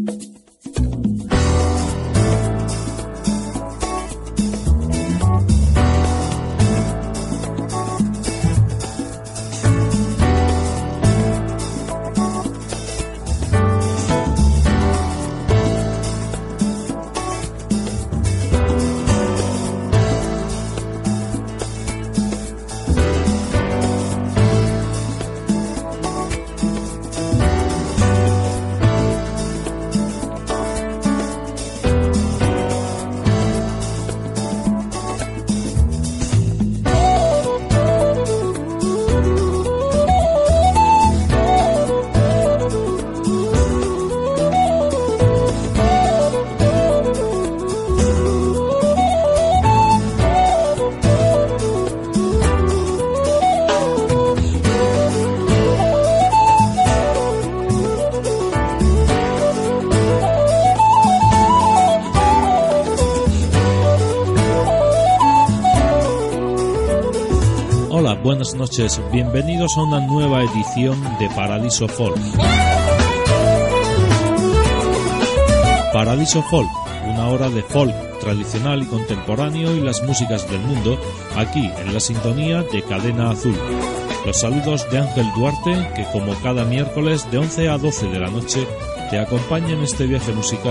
Buenas noches, bienvenidos a una nueva edición de Paradiso Folk. Paradiso Folk, una hora de folk tradicional y contemporáneo y las músicas del mundo, aquí en la sintonía de Cadena Azul. Los saludos de Ángel Duarte, que como cada miércoles de 11 a 12 de la noche te acompaña en este viaje musical.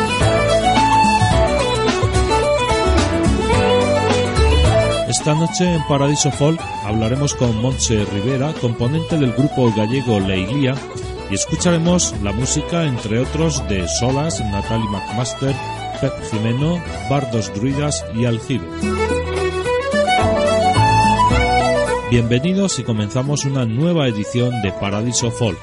Esta noche en Paradiso Folk hablaremos con Montse Rivera, componente del grupo gallego Leilía, y escucharemos la música, entre otros, de Solas, Natalie McMaster, Pep Jimeno, Bardos Druidas y Aljibe. Bienvenidos y comenzamos una nueva edición de Paradiso Folk.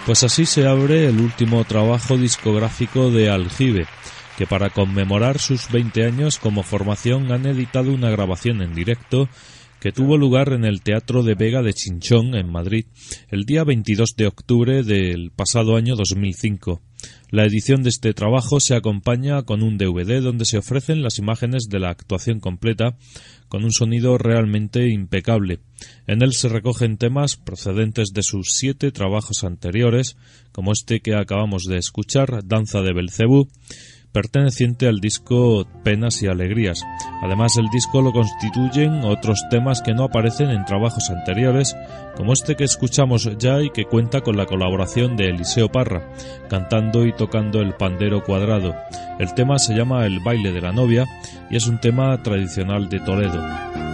Pues así se abre el último trabajo discográfico de Aljibe, que para conmemorar sus 20 años como formación han editado una grabación en directo que tuvo lugar en el Teatro de Vega de Chinchón, en Madrid, el día 22 de octubre del pasado año 2005. La edición de este trabajo se acompaña con un DVD donde se ofrecen las imágenes de la actuación completa, con un sonido realmente impecable. En él se recogen temas procedentes de sus 7 trabajos anteriores, como este que acabamos de escuchar, Danza de Belcebú, perteneciente al disco Penas y Alegrías. Además, el disco lo constituyen otros temas que no aparecen en trabajos anteriores, como este que escuchamos ya y que cuenta con la colaboración de Eliseo Parra, cantando y tocando el pandero cuadrado. El tema se llama El baile de la novia y es un tema tradicional de Toledo.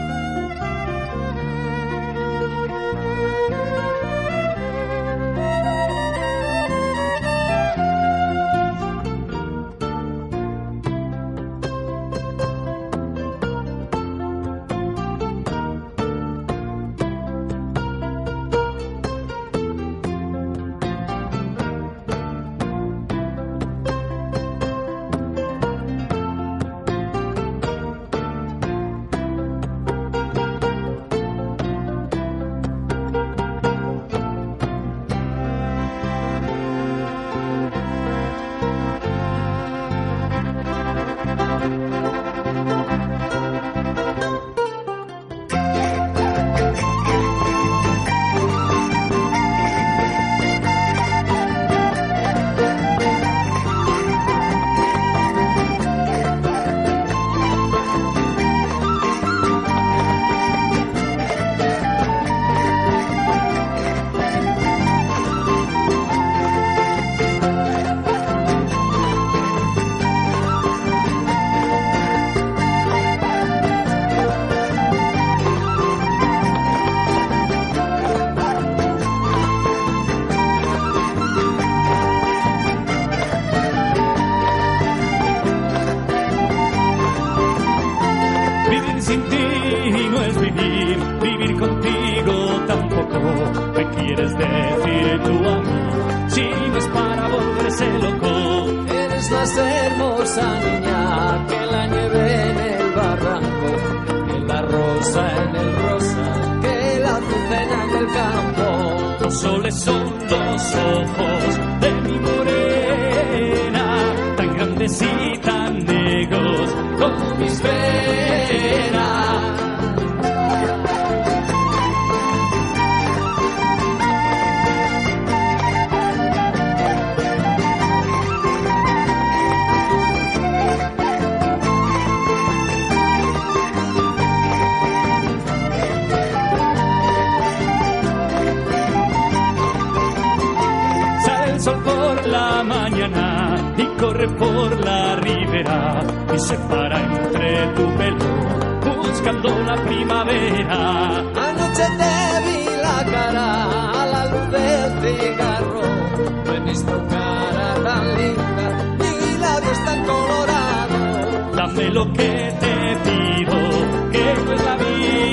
Corre por la ribera y se para entre tu pelo buscando la primavera. Anoche te vi la cara a la luz del cigarro. No he visto cara tan linda ni labios tan colorados. Dame lo que te pido, que no es la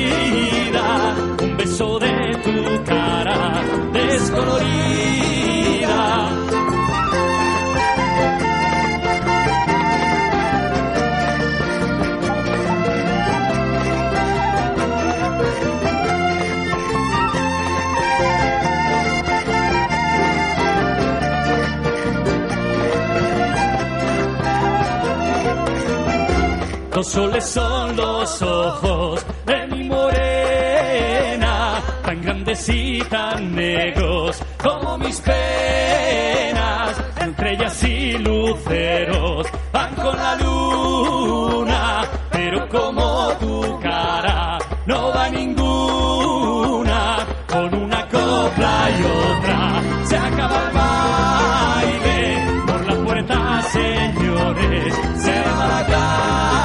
vida. Un beso de tu cara descolorida. Los soles son los ojos de mi morena, tan grandes y tan negros como mis penas. Entre ellas y luceros van con la luna, pero como tu cara no va ninguna. Con una copla y otra se acaba el baile, por la puerta, señores, se va la calle.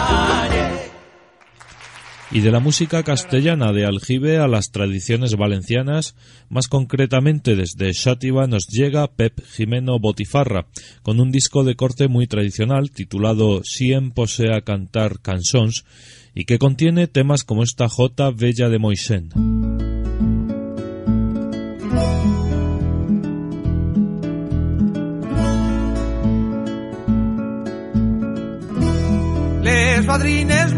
Y de la música castellana de Aljibe a las tradiciones valencianas, más concretamente desde Xàtiva nos llega Pep Jimeno Botifarra, con un disco de corte muy tradicional titulado Siem posea cantar cançons, y que contiene temas como esta Jota Bella de Moixent. fadrines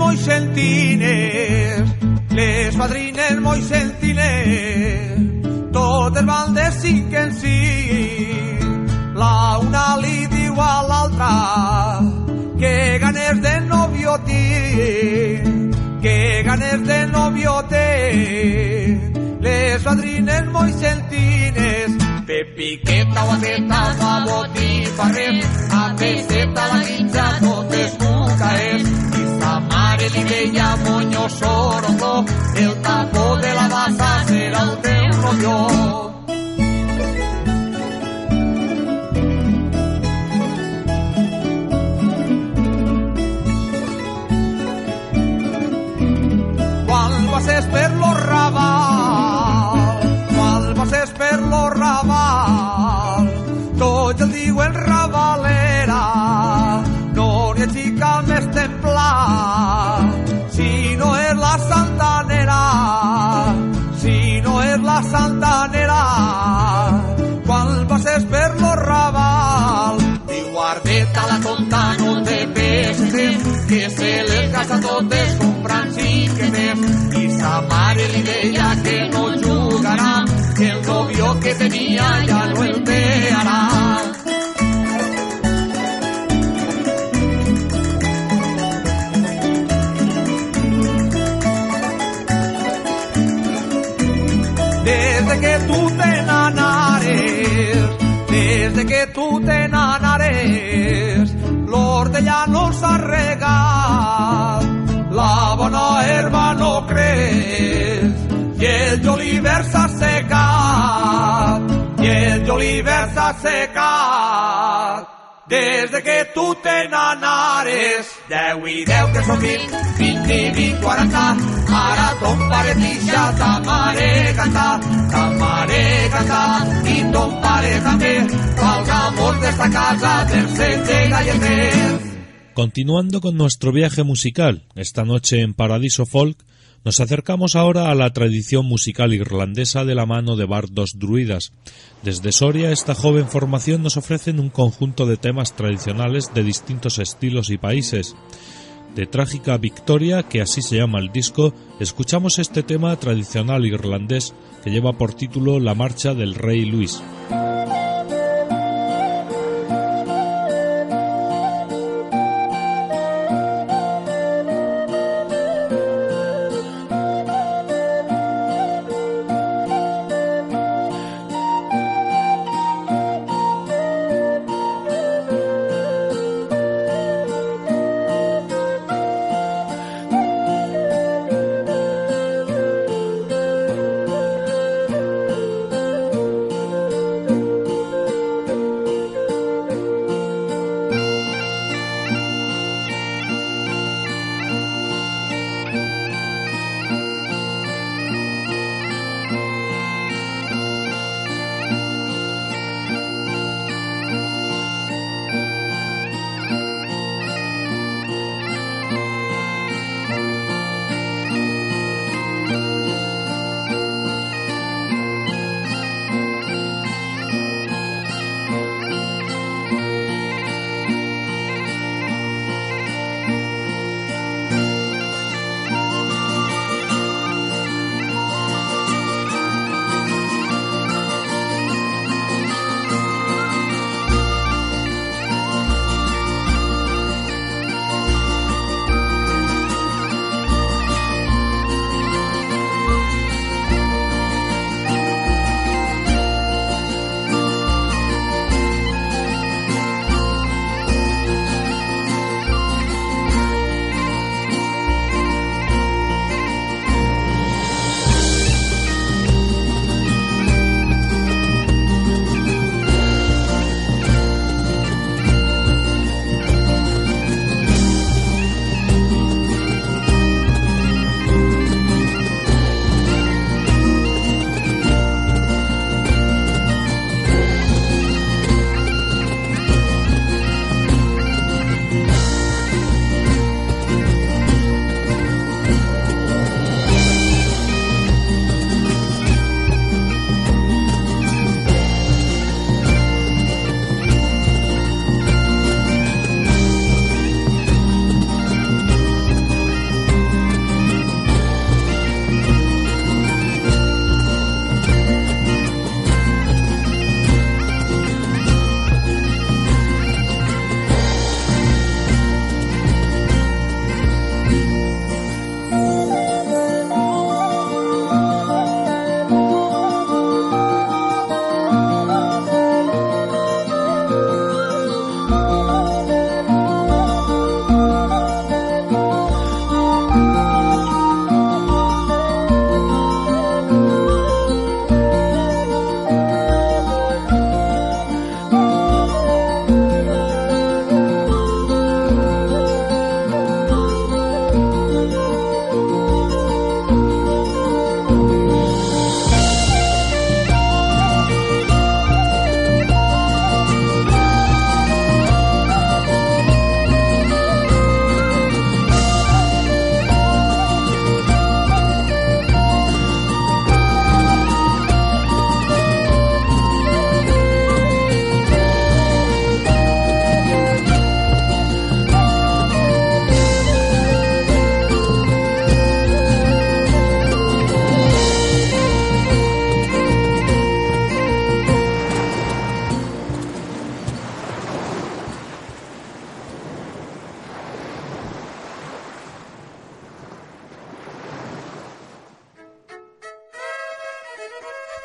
moixentines, totes van de cinc en cinc. La una li diu a l'altra que ganes de novio tinc, que ganes de novio tinc. Les fadrines moixentines, de piqueta o ateta, fa botifarrers, a peseta la quinza totes cucaes. I sa mare li deia moño sorongo, el tapó de la bassa serà el teu novio. Quan passes per lo Raval, tots el diuen ravalera, no n'hi ha xica més templar. Si no és la santanera, quan passes per lo Raval, diu guardeta la tonta no te peses, que se les gasta totes comprant xiquetes. I sa mare li deia que no jugarà, que el novio que tenia ja no el té ara. Desde que tu te n'anares, l'Hortellà no s'ha regat, la bona herba no creix, i el julivert s'ha secat, Des que tu te n'anares, 10 i 10 que són 20, 20 i 20, 40, ara ton pare deixa ta mare cantar, i ton pare també, valgamos d'esta casa per ser galletes. Continuando con nuestro viaje musical, esta noche en Paradiso Folk, nos acercamos ahora a la tradición musical irlandesa de la mano de bardos druidas. Desde Soria, esta joven formación nos ofrece un conjunto de temas tradicionales de distintos estilos y países. De Trágica Victoria, que así se llama el disco, escuchamos este tema tradicional irlandés que lleva por título La Marcha del Rey Luis.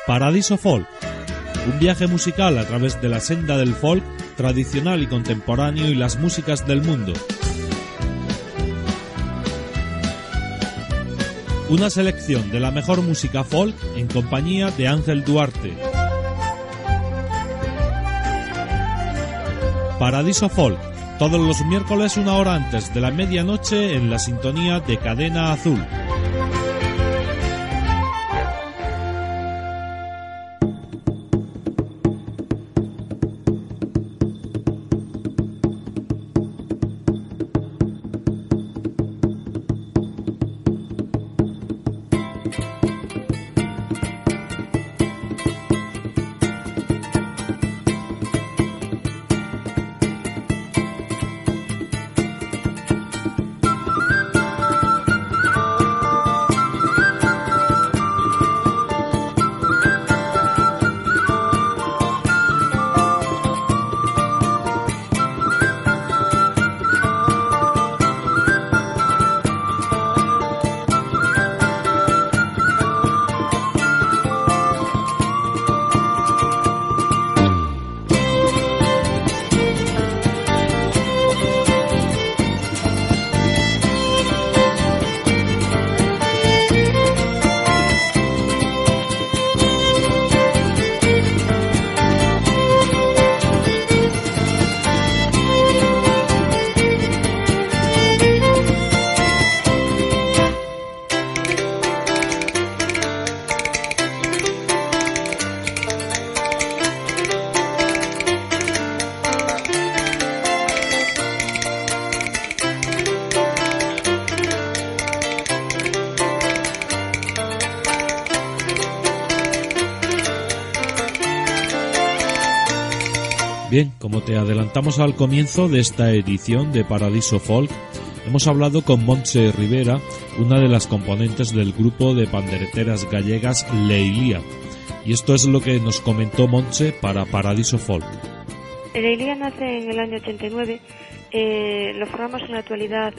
Paradiso Folk, un viaje musical a través de la senda del folk tradicional y contemporáneo y las músicas del mundo. Una selección de la mejor música folk en compañía de Ángel Duarte. Paradiso Folk, todos los miércoles 1 hora antes de la medianoche en la sintonía de Cadena Azul. Bien, como te adelantamos al comienzo de esta edición de Paradiso Folk, hemos hablado con Montse Rivera, una de las componentes del grupo de pandereteras gallegas Leilía. Y esto es lo que nos comentó Montse para Paradiso Folk. Leilía nace en el año 89. Lo formamos en la actualidad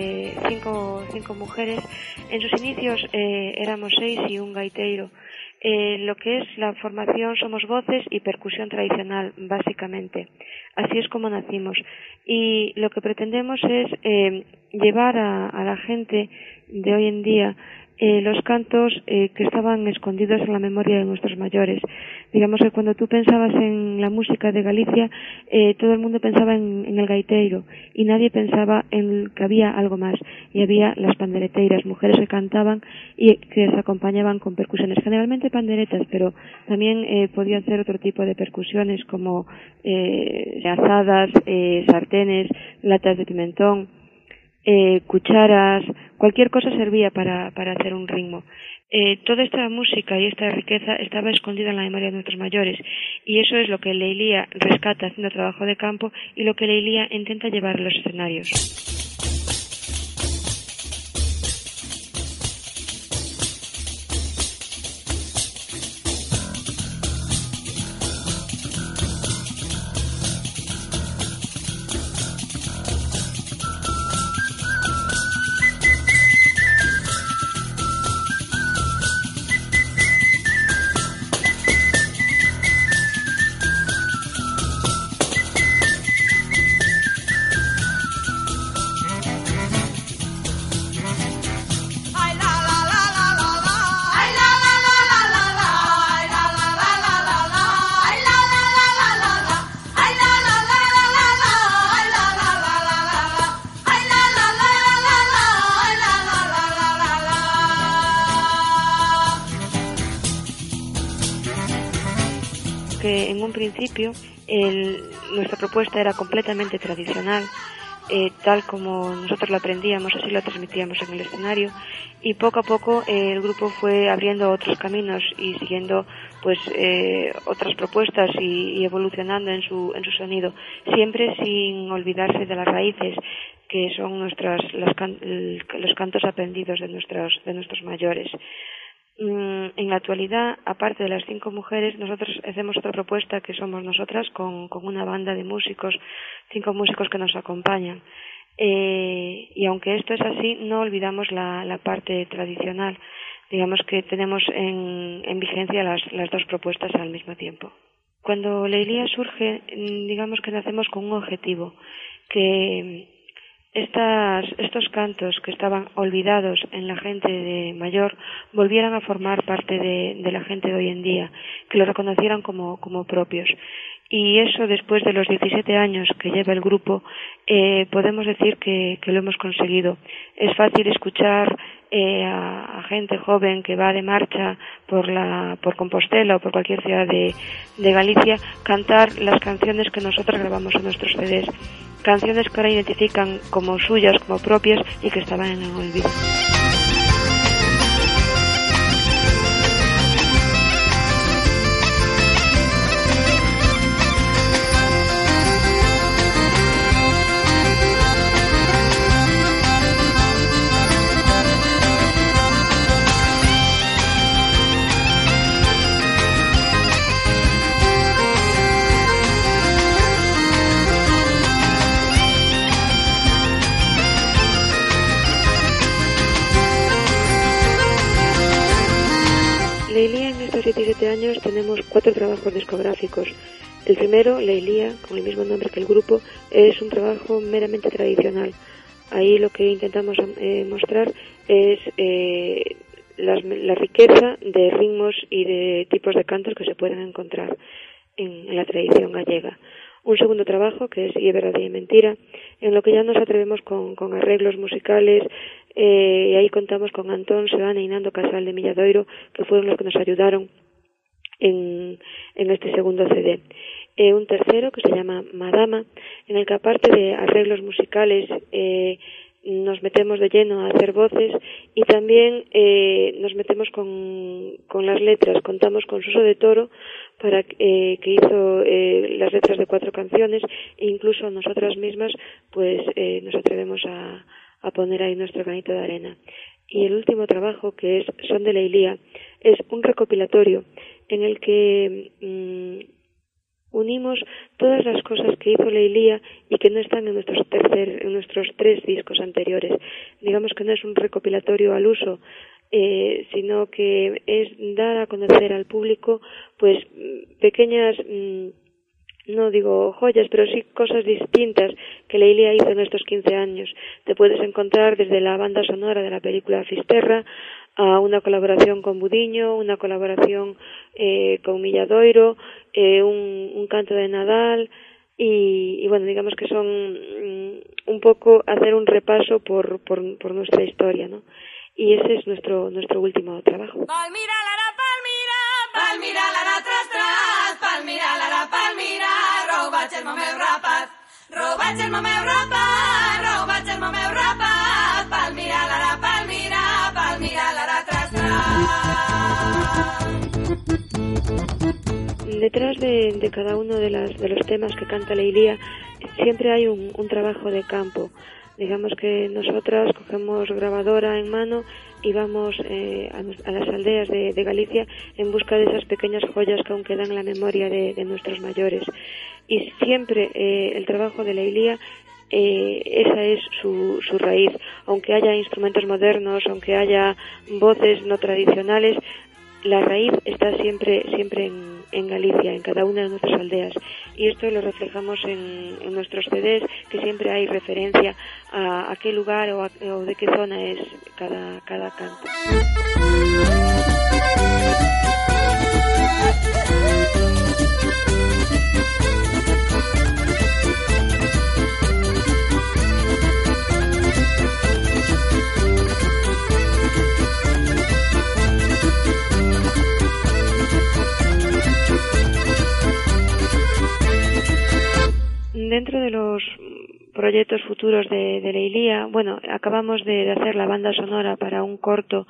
cinco mujeres. En sus inicios éramos 6 y un gaiteiro. Lo que es la formación somos voces y percusión tradicional, básicamente. Así es como nacimos. Y lo que pretendemos es llevar a la gente de hoy en día los cantos que estaban escondidos en la memoria de nuestros mayores. Digamos que cuando tú pensabas en la música de Galicia, todo el mundo pensaba en el gaiteiro y nadie pensaba en que había algo más. Y había las pandereteiras, mujeres que cantaban y que se acompañaban con percusiones, generalmente panderetas, pero también podían ser otro tipo de percusiones como azadas, sartenes, latas de pimentón, cucharas, cualquier cosa servía para hacer un ritmo. Toda esta música y esta riqueza estaba escondida en la memoria de nuestros mayores, y eso es lo que Leilía rescata haciendo trabajo de campo y lo que Leilía intenta llevar a los escenarios. Que en un principio nuestra propuesta era completamente tradicional, tal como nosotros lo aprendíamos, así lo transmitíamos en el escenario, y poco a poco el grupo fue abriendo otros caminos y siguiendo pues otras propuestas y evolucionando en su sonido, siempre sin olvidarse de las raíces que son los cantos aprendidos de nuestros mayores. En la actualidad, aparte de las 5 mujeres, nosotros hacemos otra propuesta que somos nosotras con una banda de músicos, 5 músicos que nos acompañan. Y aunque esto es así, no olvidamos la parte tradicional. digamos que tenemos en vigencia las dos propuestas al mismo tiempo. Cuando Leilía surge, digamos que nacemos con un objetivo, que estos cantos que estaban olvidados en la gente de mayor volvieran a formar parte de la gente de hoy en día, que lo reconocieran como propios. Y eso, después de los 17 años que lleva el grupo, podemos decir que lo hemos conseguido. Es fácil escuchar a gente joven que va de marcha por Compostela o por cualquier ciudad de Galicia cantar las canciones que nosotros grabamos en nuestros CDs. Canciones que ahora identifican como suyas, como propias y que estaban en el olvido. Leilía, en estos 17 años tenemos 4 trabajos discográficos. El primero, Leilía, con el mismo nombre que el grupo, es un trabajo meramente tradicional. Ahí lo que intentamos mostrar es la riqueza de ritmos y de tipos de cantos que se pueden encontrar en la tradición gallega. Un segundo trabajo, que es Y é verdade e mentira, en lo que ya nos atrevemos con arreglos musicales, y ahí contamos con Antón, Xoana y Nando Casal de Milladoiro, que fueron los que nos ayudaron en este segundo CD. Un tercero, que se llama Madama, en el que aparte de arreglos musicales nos metemos de lleno a hacer voces y también nos metemos con las letras. Contamos con Suso de Toro, que hizo las letras de 4 canciones, e incluso nosotras mismas pues nos atrevemos a poner ahí nuestro granito de arena. Y el último trabajo, que es Son de Leilía, es un recopilatorio en el que unimos todas las cosas que hizo Leilía y que no están en nuestros 3 discos anteriores. Digamos que no es un recopilatorio al uso, sino que es dar a conocer al público pues pequeñas, no digo joyas, pero sí cosas distintas que Leilía hizo en estos 15 años. Te puedes encontrar desde la banda sonora de la película Fisterra a una colaboración con Budiño, una colaboración con Milladoiro, un canto de Nadal y bueno, digamos que son un poco hacer un repaso por nuestra historia, ¿no? Y ese es nuestro último trabajo. Palmira, lara, palmira, palmira, lara, tras, tras, palmira, lara, palmira, roba, chermo, meu rapaz, roba, chermo, meu rapaz, roba, chermo, meu rapaz, palmira, lara, palmira, palmira, lara, tras, tras. Detrás de cada uno de los temas que canta Leilía siempre hay un trabajo de campo. Digamos que nosotras cogemos grabadora en mano y vamos a las aldeas de Galicia en busca de esas pequeñas joyas que aún quedan en la memoria de nuestros mayores. Y siempre el trabajo de Leilía, esa es su raíz. Aunque haya instrumentos modernos, aunque haya voces no tradicionales, la raíz está siempre en Galicia, en cada una de nuestras aldeas. Y esto lo reflejamos en nuestros CDs, que siempre hay referencia a qué lugar o de qué zona es cada canto. Dentro de los proyectos futuros de Leilía, bueno, acabamos de hacer la banda sonora para un corto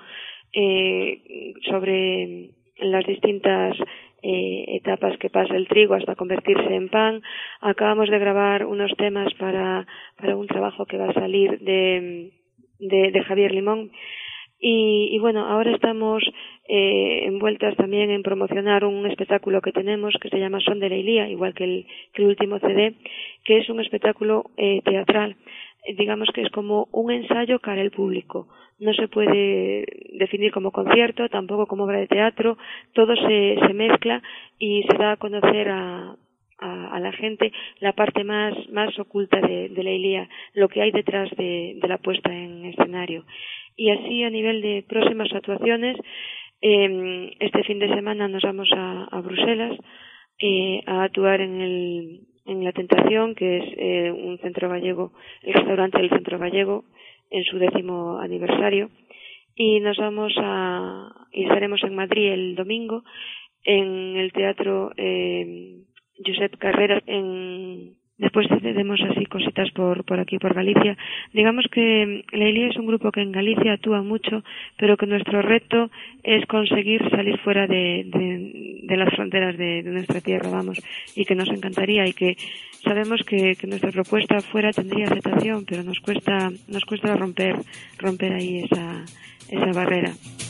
sobre las distintas etapas que pasa el trigo hasta convertirse en pan. Acabamos de grabar unos temas para un trabajo que va a salir de Javier Limón. Y bueno, ahora estamos envueltas también en promocionar un espectáculo que tenemos que se llama Son de Leilía, igual que el último CD, que es un espectáculo teatral digamos que es como un ensayo cara al público. No se puede definir como concierto, tampoco como obra de teatro, todo se mezcla y se da a conocer a la gente la parte más oculta de la Ilía, lo que hay detrás de la puesta en escenario. Y así, a nivel de próximas actuaciones, este fin de semana nos vamos a Bruselas a actuar en La Tentación, que es un centro gallego, el restaurante del Centro Gallego, en su 10º aniversario, y y estaremos en Madrid el domingo en el teatro Josep Carreras. Después tenemos así cositas por aquí, por Galicia. Digamos que la Ilía es un grupo que en Galicia actúa mucho, pero que nuestro reto es conseguir salir fuera de las fronteras de nuestra tierra, vamos, y que nos encantaría, y que sabemos que nuestra propuesta fuera tendría aceptación, pero nos cuesta romper ahí esa barrera.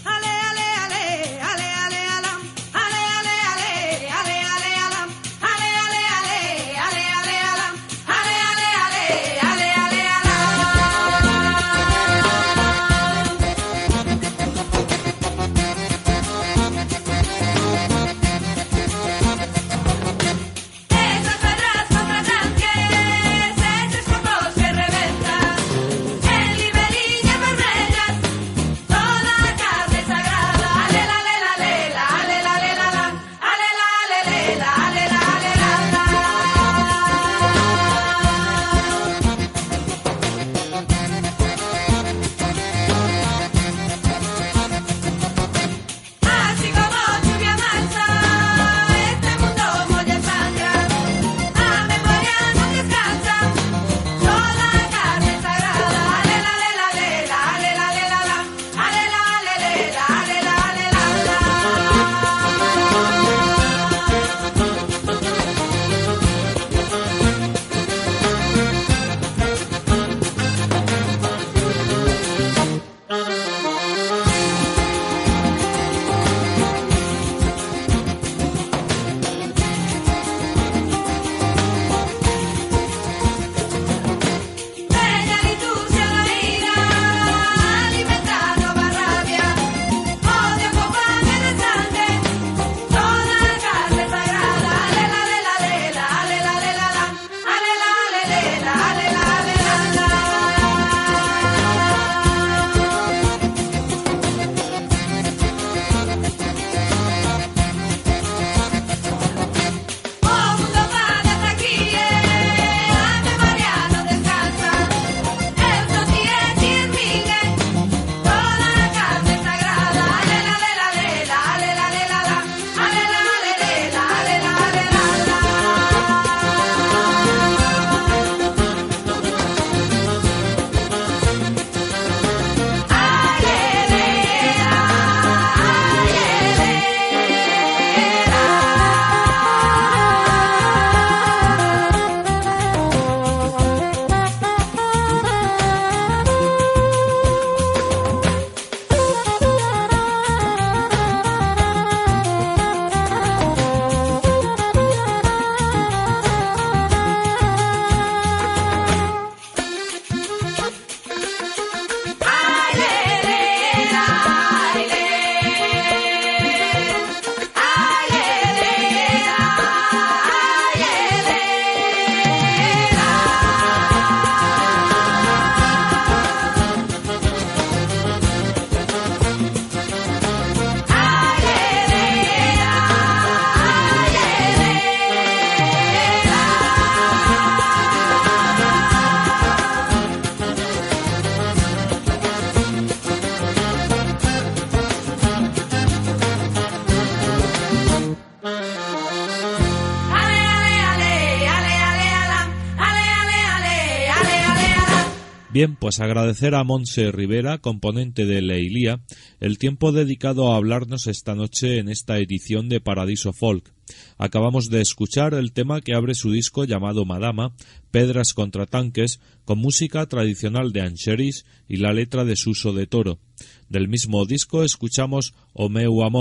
Bien, pues agradecer a Montse Rivera, componente de la Ilía, el tiempo dedicado a hablarnos esta noche en esta edición de Paradiso Folk. Acabamos de escuchar el tema que abre su disco llamado Madama, Pedras contra Tanques, con música tradicional de Anxeris y la letra de Suso de Toro. Del mismo disco escuchamos O meu amor,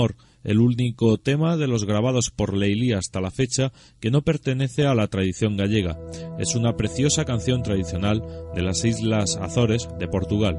el único tema de los grabados por Leilía hasta la fecha que no pertenece a la tradición gallega. Es una preciosa canción tradicional de las Islas Azores de Portugal.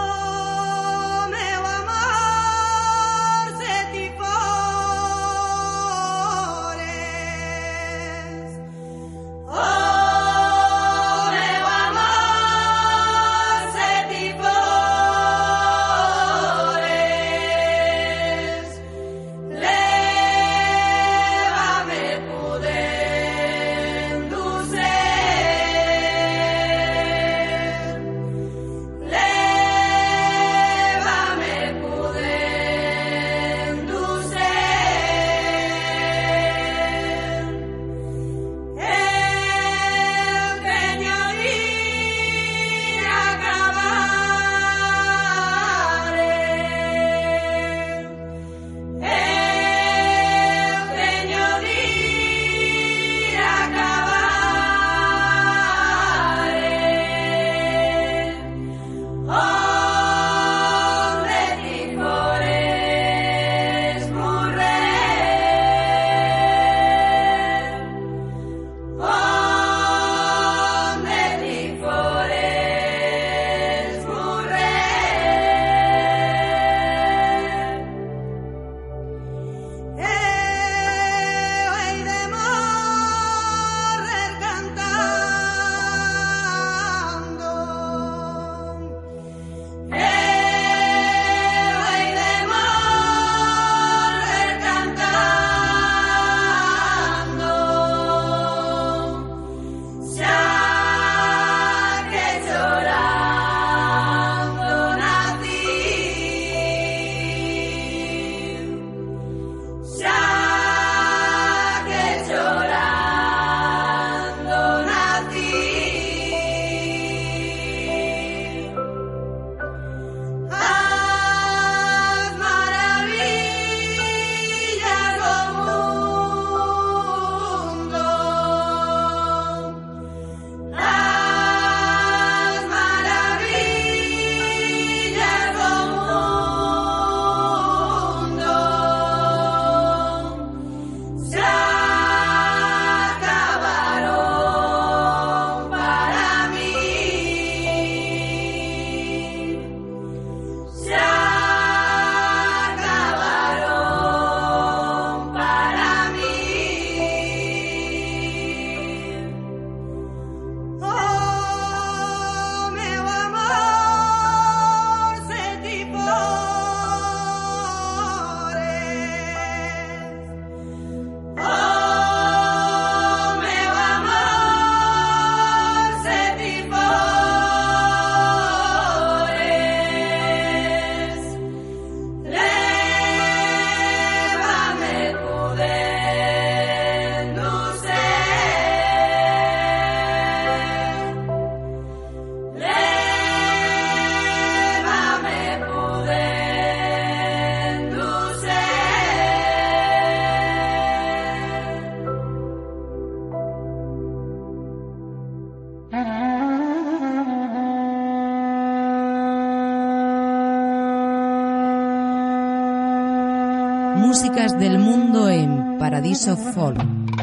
Músicas del mundo en Paradiso Folk.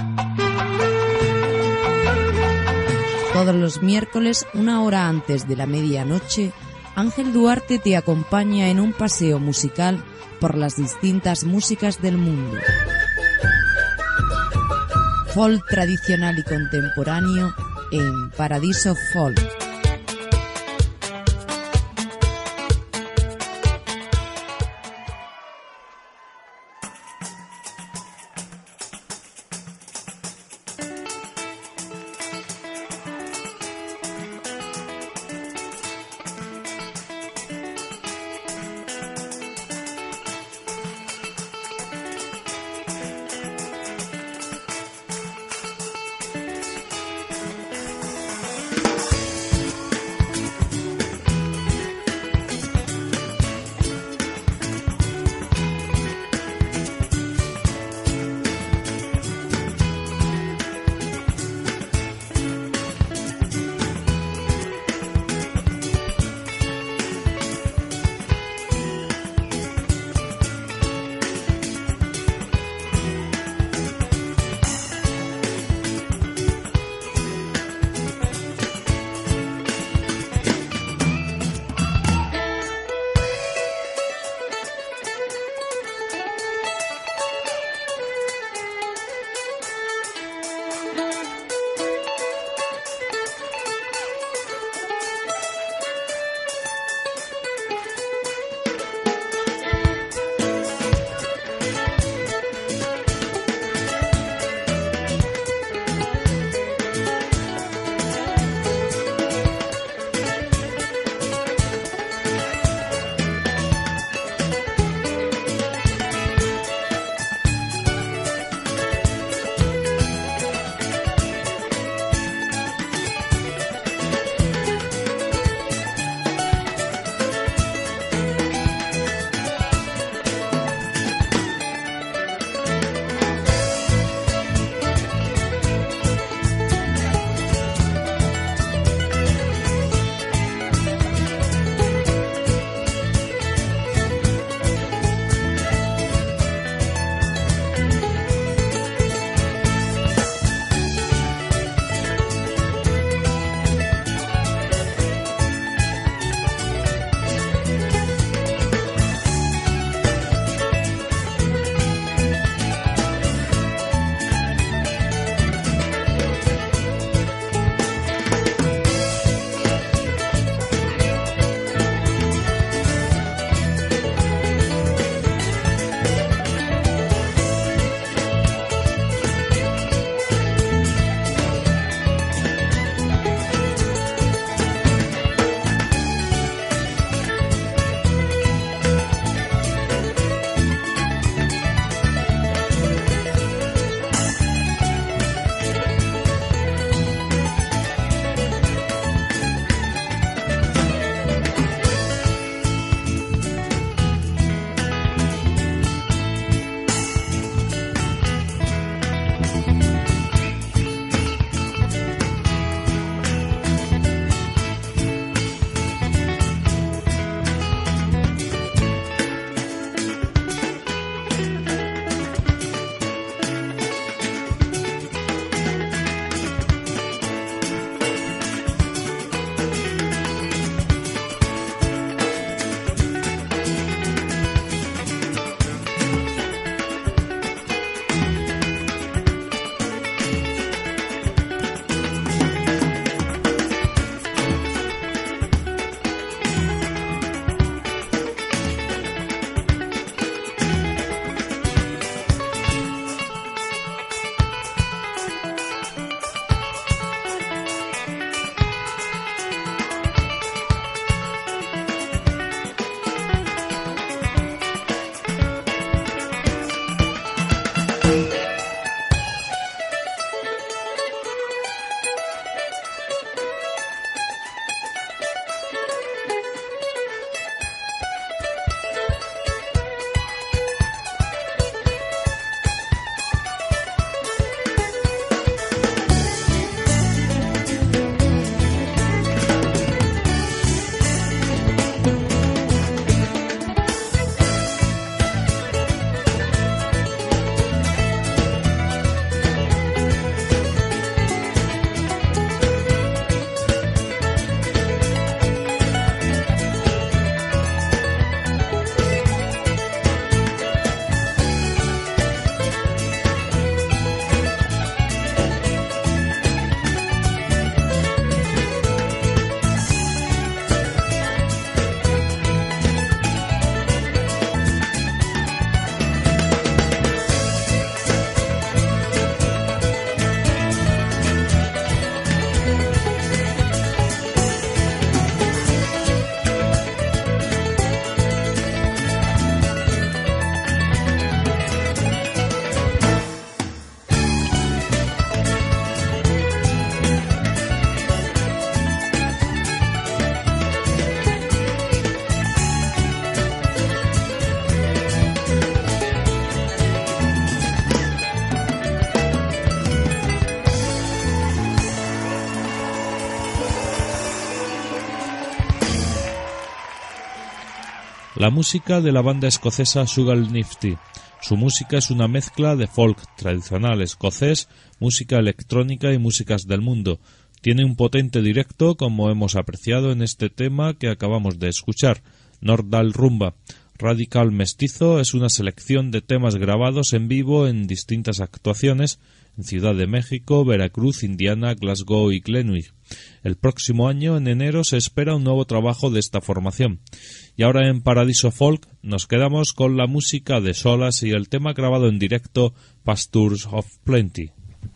Todos los miércoles, 1 hora antes de la medianoche, Ángel Duarte te acompaña en un paseo musical por las distintas músicas del mundo. Folk tradicional y contemporáneo en Paradiso Folk. la música de la banda escocesa Sugar Nifty. Su música es una mezcla de folk tradicional escocés, música electrónica y músicas del mundo. Tiene un potente directo, como hemos apreciado en este tema que acabamos de escuchar, Nordal Rumba. Radical Mestizo es una selección de temas grabados en vivo en distintas actuaciones en Ciudad de México, Veracruz, Indiana, Glasgow y Glenwick. El próximo año, en enero, se espera un nuevo trabajo de esta formación. Y ahora en Paradiso Folk nos quedamos con la música de Solas y el tema grabado en directo, Pastures of Plenty.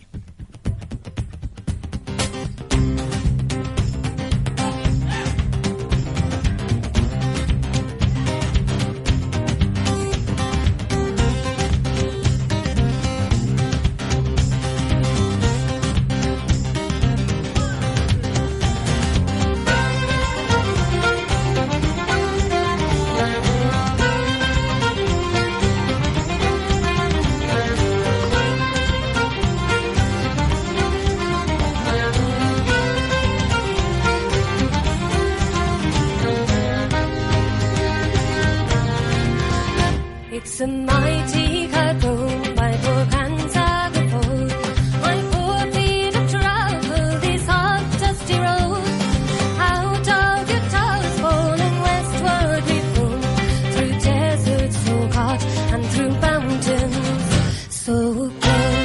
It's a mighty cutthroat, my poor hands are the fold. My poor feet have traveled these hot, dusty roads. Out of Utah's falling westward we've flown, through deserts so hot and through mountains so cold.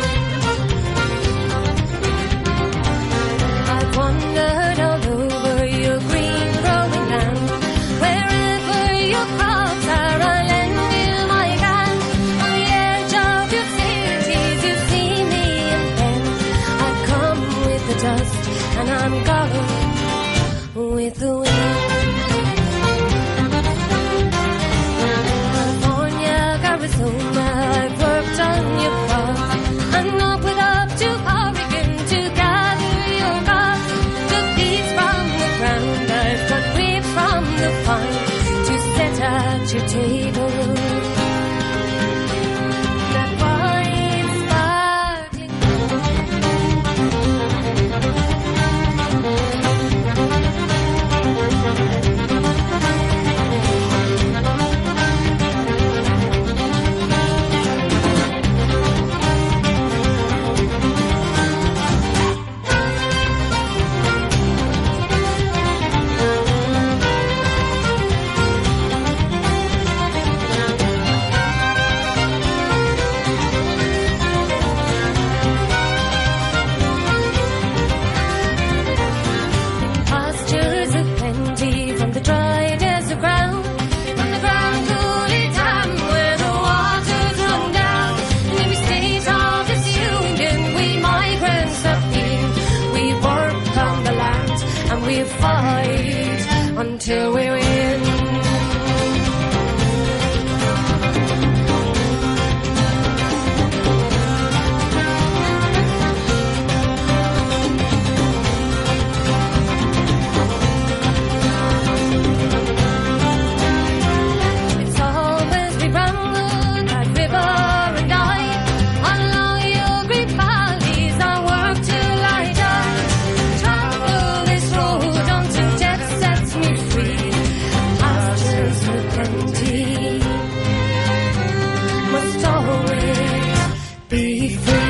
I've wandered all over your green growing land, wherever your crops are, I lend you my hand. On the edge of your cities you see me and then I come with the dust and I'm gone with the wind. California, Arizona, I've worked on your farm and opened up to Oregon to gather your crops. Took leaves from the ground, I've got grapes from the vine to set at your table. That wine sparkling. Pastures of plenty from the dry desert ground, from the ground coolly damp where the waters run down. In every state of this union we migrants have been. We work on the land and we fight until we win. It's always we ramble that river and I, along your great valleys I work till I die. Travel this road until death sets me free. Pastures of plenty must always be free.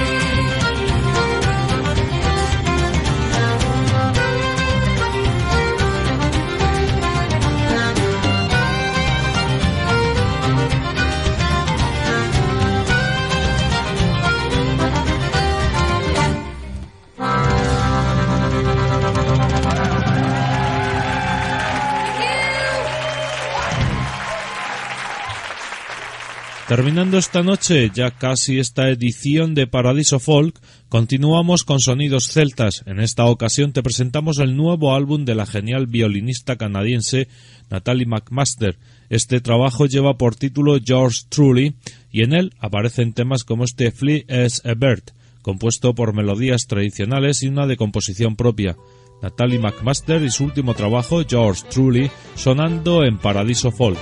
Terminando esta noche, ya casi esta edición de Paradiso Folk, continuamos con sonidos celtas. En esta ocasión te presentamos el nuevo álbum de la genial violinista canadiense Natalie McMaster. Este trabajo lleva por título Yours Truly y en él aparecen temas como este Flee as a Bird, compuesto por melodías tradicionales y una de composición propia. Natalie McMaster y su último trabajo, Yours Truly, sonando en Paradiso Folk.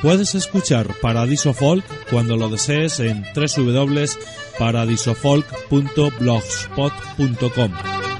Puedes escuchar Paradiso Folk cuando lo desees en www.paradisofolk.blogspot.com.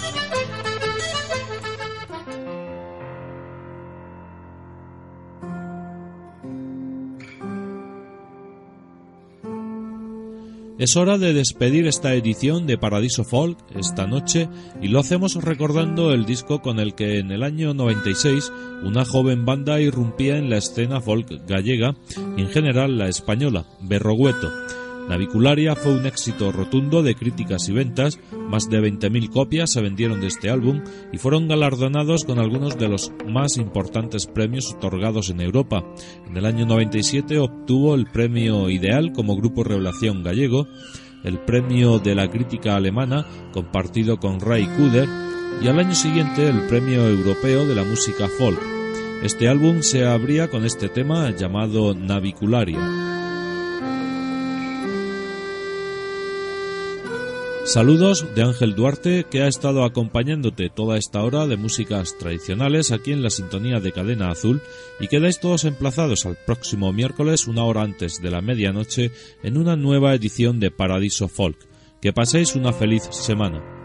Es hora de despedir esta edición de Paradiso Folk esta noche y lo hacemos recordando el disco con el que en el año 96 una joven banda irrumpía en la escena folk gallega y en general la española, Berrogueto. Navicularia fue un éxito rotundo de críticas y ventas, más de 20.000 copias se vendieron de este álbum y fueron galardonados con algunos de los más importantes premios otorgados en Europa. En el año 97 obtuvo el premio Ideal como grupo revelación gallego, el premio de la crítica alemana compartido con Ray Cooder y al año siguiente el premio europeo de la música folk. Este álbum se abría con este tema llamado Navicularia. Saludos de Ángel Duarte, que ha estado acompañándote toda esta hora de músicas tradicionales aquí en la sintonía de Cadena Azul, y quedáis todos emplazados al próximo miércoles, una hora antes de la medianoche, en una nueva edición de Paradiso Folk. Que paséis una feliz semana.